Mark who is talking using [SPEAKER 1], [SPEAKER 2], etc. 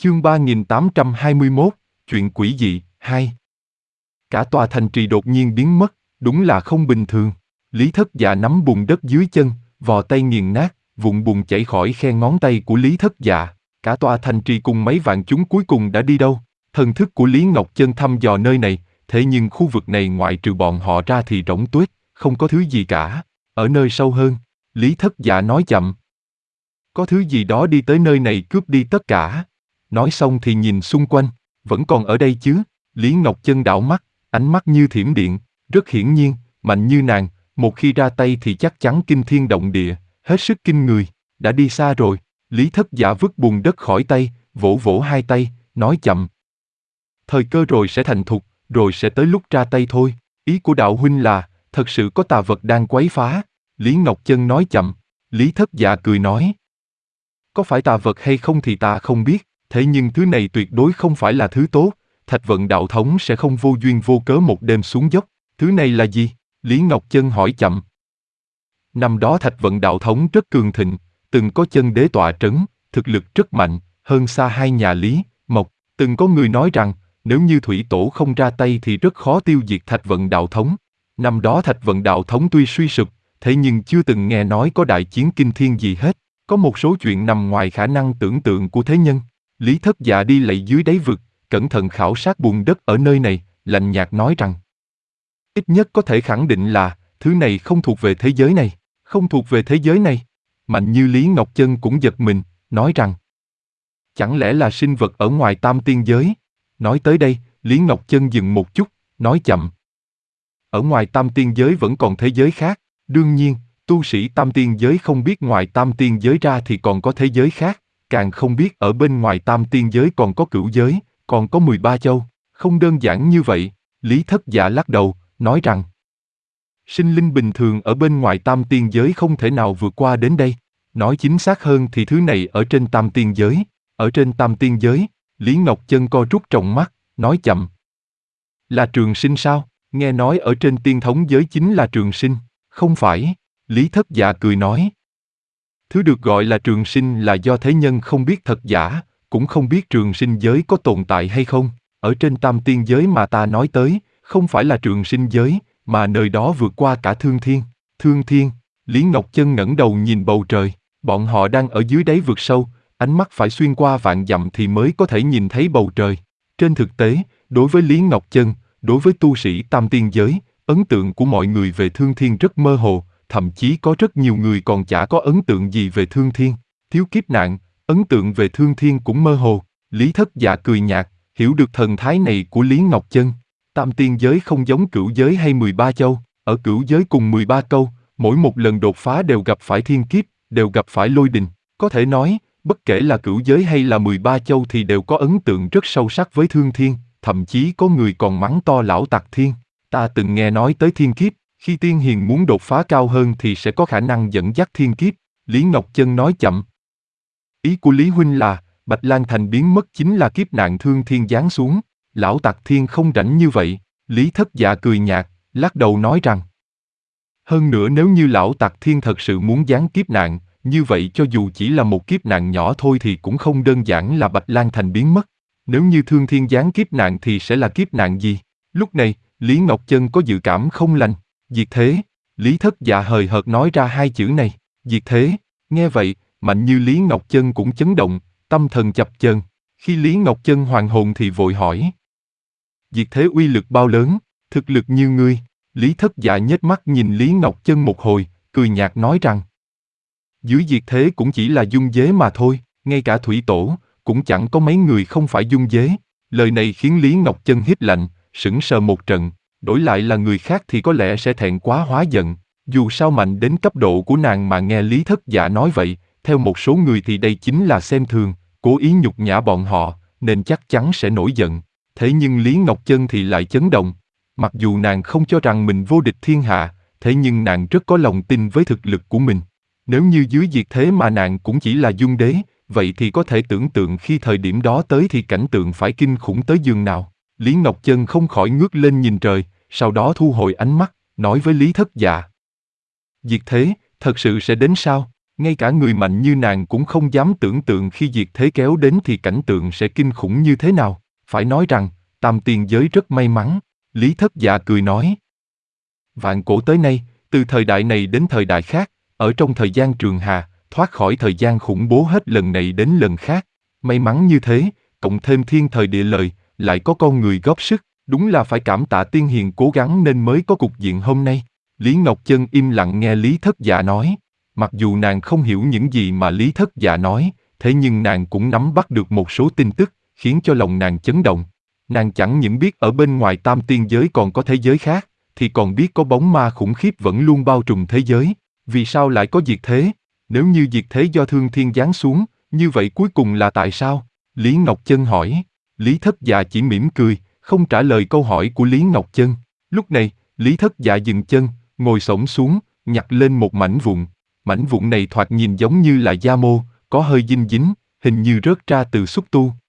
[SPEAKER 1] Chương 3821, chuyện quỷ dị, 2. Cả tòa thành trì đột nhiên biến mất, đúng là không bình thường. Lý Thất Dạ nắm bùn đất dưới chân, vò tay nghiền nát, vụn bùn chảy khỏi khe ngón tay của Lý Thất Dạ. Cả tòa thành trì cùng mấy vạn chúng cuối cùng đã đi đâu? Thần thức của Lý Ngọc Chân thăm dò nơi này, thế nhưng khu vực này ngoại trừ bọn họ ra thì rỗng tuếch, không có thứ gì cả. Ở nơi sâu hơn, Lý Thất Dạ nói chậm. Có thứ gì đó đi tới nơi này cướp đi tất cả. Nói xong thì nhìn xung quanh, vẫn còn ở đây chứ? Lý Ngọc Chân đảo mắt, ánh mắt như thiểm điện, rất hiển nhiên, mạnh như nàng, một khi ra tay thì chắc chắn kinh thiên động địa, hết sức kinh người, đã đi xa rồi. Lý Thất Dạ vứt bùn đất khỏi tay, vỗ vỗ hai tay, nói chậm. Thời cơ rồi sẽ thành thục, rồi sẽ tới lúc ra tay thôi. Ý của đạo huynh là, thật sự có tà vật đang quấy phá. Lý Ngọc Chân nói chậm. Lý Thất Dạ cười nói. Có phải tà vật hay không thì ta không biết, thế nhưng thứ này tuyệt đối không phải là thứ tốt. Thạch Vận đạo thống sẽ không vô duyên vô cớ một đêm xuống dốc. Thứ này là gì? Lý Ngọc Chân hỏi chậm. Năm đó Thạch Vận đạo thống rất cường thịnh, từng có chân đế tọa trấn, thực lực rất mạnh, hơn xa hai nhà Lý, Mộc. Từng có người nói rằng, nếu như Thủy Tổ không ra tay thì rất khó tiêu diệt Thạch Vận đạo thống. Năm đó Thạch Vận đạo thống tuy suy sụp, thế nhưng chưa từng nghe nói có đại chiến kinh thiên gì hết. Có một số chuyện nằm ngoài khả năng tưởng tượng của thế nhân. Lý Thất Dạ đi lạy dưới đáy vực, cẩn thận khảo sát bùn đất ở nơi này, lạnh nhạt nói rằng. Ít nhất có thể khẳng định là, thứ này không thuộc về thế giới này. Không thuộc về thế giới này. Mạnh như Lý Ngọc Chân cũng giật mình, nói rằng. Chẳng lẽ là sinh vật ở ngoài tam tiên giới? Nói tới đây, Lý Ngọc Chân dừng một chút, nói chậm. Ở ngoài tam tiên giới vẫn còn thế giới khác, đương nhiên, tu sĩ tam tiên giới không biết ngoài tam tiên giới ra thì còn có thế giới khác, càng không biết ở bên ngoài tam tiên giới còn có cửu giới, còn có 13 châu, không đơn giản như vậy. Lý Thất Dạ lắc đầu, nói rằng sinh linh bình thường ở bên ngoài tam tiên giới không thể nào vượt qua đến đây. Nói chính xác hơn thì thứ này ở trên tam tiên giới. Ở trên tam tiên giới, Lý Ngọc Chân co rút trong mắt, nói chậm. Là trường sinh sao? Nghe nói ở trên tiên thống giới chính là trường sinh. Không phải. Lý Thất Dạ cười nói. Thứ được gọi là trường sinh là do thế nhân không biết thật giả, cũng không biết trường sinh giới có tồn tại hay không. Ở trên tam tiên giới mà ta nói tới, không phải là trường sinh giới, mà nơi đó vượt qua cả thương thiên. Thương thiên. Lý Ngọc Chân ngẩng đầu nhìn bầu trời, bọn họ đang ở dưới đáy vực sâu, ánh mắt phải xuyên qua vạn dặm thì mới có thể nhìn thấy bầu trời. Trên thực tế, đối với Lý Ngọc Chân, đối với tu sĩ tam tiên giới, ấn tượng của mọi người về thương thiên rất mơ hồ, thậm chí có rất nhiều người còn chả có ấn tượng gì về thương thiên. Thiếu kiếp nạn, ấn tượng về thương thiên cũng mơ hồ. Lý Thất Dạ cười nhạt, hiểu được thần thái này của Lý Ngọc Chân. Tam tiên giới không giống cửu giới hay 13 châu, ở cửu giới cùng 13 câu, mỗi một lần đột phá đều gặp phải thiên kiếp, đều gặp phải lôi đình. Có thể nói, bất kể là cửu giới hay là 13 châu thì đều có ấn tượng rất sâu sắc với thương thiên, thậm chí có người còn mắng to lão tặc thiên. Ta từng nghe nói tới thiên kiếp, khi tiên hiền muốn đột phá cao hơn thì sẽ có khả năng dẫn dắt thiên kiếp. Lý Ngọc Chân nói chậm. Ý của Lý Huynh là, Bạch Lan Thành biến mất chính là kiếp nạn thương thiên giáng xuống. Lão tặc thiên không rảnh như vậy. Lý Thất Dạ cười nhạt, lắc đầu nói rằng. Hơn nữa nếu như lão tặc thiên thật sự muốn giáng kiếp nạn, như vậy cho dù chỉ là một kiếp nạn nhỏ thôi thì cũng không đơn giản là Bạch Lan Thành biến mất. Nếu như thương thiên giáng kiếp nạn thì sẽ là kiếp nạn gì? Lúc này, Lý Ngọc Chân có dự cảm không lành. Diệt thế. Lý Thất Dạ hời hợt nói ra hai chữ này. Diệt thế. Nghe vậy, mạnh như Lý Ngọc Chân cũng chấn động, tâm thần chập chờn. Khi Lý Ngọc Chân hoàn hồn thì vội hỏi. Diệt thế uy lực bao lớn, thực lực như ngươi? Lý Thất Dạ nhếch mắt nhìn Lý Ngọc Chân một hồi, cười nhạt nói rằng. Dưới diệt thế cũng chỉ là dung dế mà thôi, ngay cả Thủy Tổ, cũng chẳng có mấy người không phải dung dế. Lời này khiến Lý Ngọc Chân hít lạnh, sững sờ một trận, đổi lại là người khác thì có lẽ sẽ thẹn quá hóa giận. Dù sao mạnh đến cấp độ của nàng mà nghe Lý Thất Dạ nói vậy, theo một số người thì đây chính là xem thường, cố ý nhục nhã bọn họ, nên chắc chắn sẽ nổi giận. Thế nhưng Lý Ngọc Chân thì lại chấn động. Mặc dù nàng không cho rằng mình vô địch thiên hạ, thế nhưng nàng rất có lòng tin với thực lực của mình. Nếu như dưới diệt thế mà nàng cũng chỉ là dung đế, vậy thì có thể tưởng tượng khi thời điểm đó tới thì cảnh tượng phải kinh khủng tới giường nào. Lý Ngọc Chân không khỏi ngước lên nhìn trời, sau đó thu hồi ánh mắt, nói với Lý Thất Dạ. Diệt thế, thật sự sẽ đến sao? Ngay cả người mạnh như nàng cũng không dám tưởng tượng khi diệt thế kéo đến thì cảnh tượng sẽ kinh khủng như thế nào. Phải nói rằng, tam tiên giới rất may mắn. Lý Thất Dạ cười nói. Vạn cổ tới nay, từ thời đại này đến thời đại khác, ở trong thời gian trường hà, thoát khỏi thời gian khủng bố hết lần này đến lần khác. May mắn như thế, cộng thêm thiên thời địa lợi, lại có con người góp sức, đúng là phải cảm tạ tiên hiền cố gắng nên mới có cục diện hôm nay. Lý Ngọc Chân im lặng nghe Lý Thất Dạ nói. Mặc dù nàng không hiểu những gì mà Lý Thất Dạ nói, thế nhưng nàng cũng nắm bắt được một số tin tức, khiến cho lòng nàng chấn động. Nàng chẳng những biết ở bên ngoài tam tiên giới còn có thế giới khác, thì còn biết có bóng ma khủng khiếp vẫn luôn bao trùm thế giới. Vì sao lại có diệt thế? Nếu như diệt thế do thương thiên giáng xuống, như vậy cuối cùng là tại sao? Lý Ngọc Chân hỏi. Lý Thất Dạ chỉ mỉm cười, không trả lời câu hỏi của Lý Ngọc Chân. Lúc này, Lý Thất Dạ dừng chân, ngồi xổm xuống, nhặt lên một mảnh vụn. Mảnh vụn này thoạt nhìn giống như là da mô, có hơi dinh dính, hình như rớt ra từ xúc tu.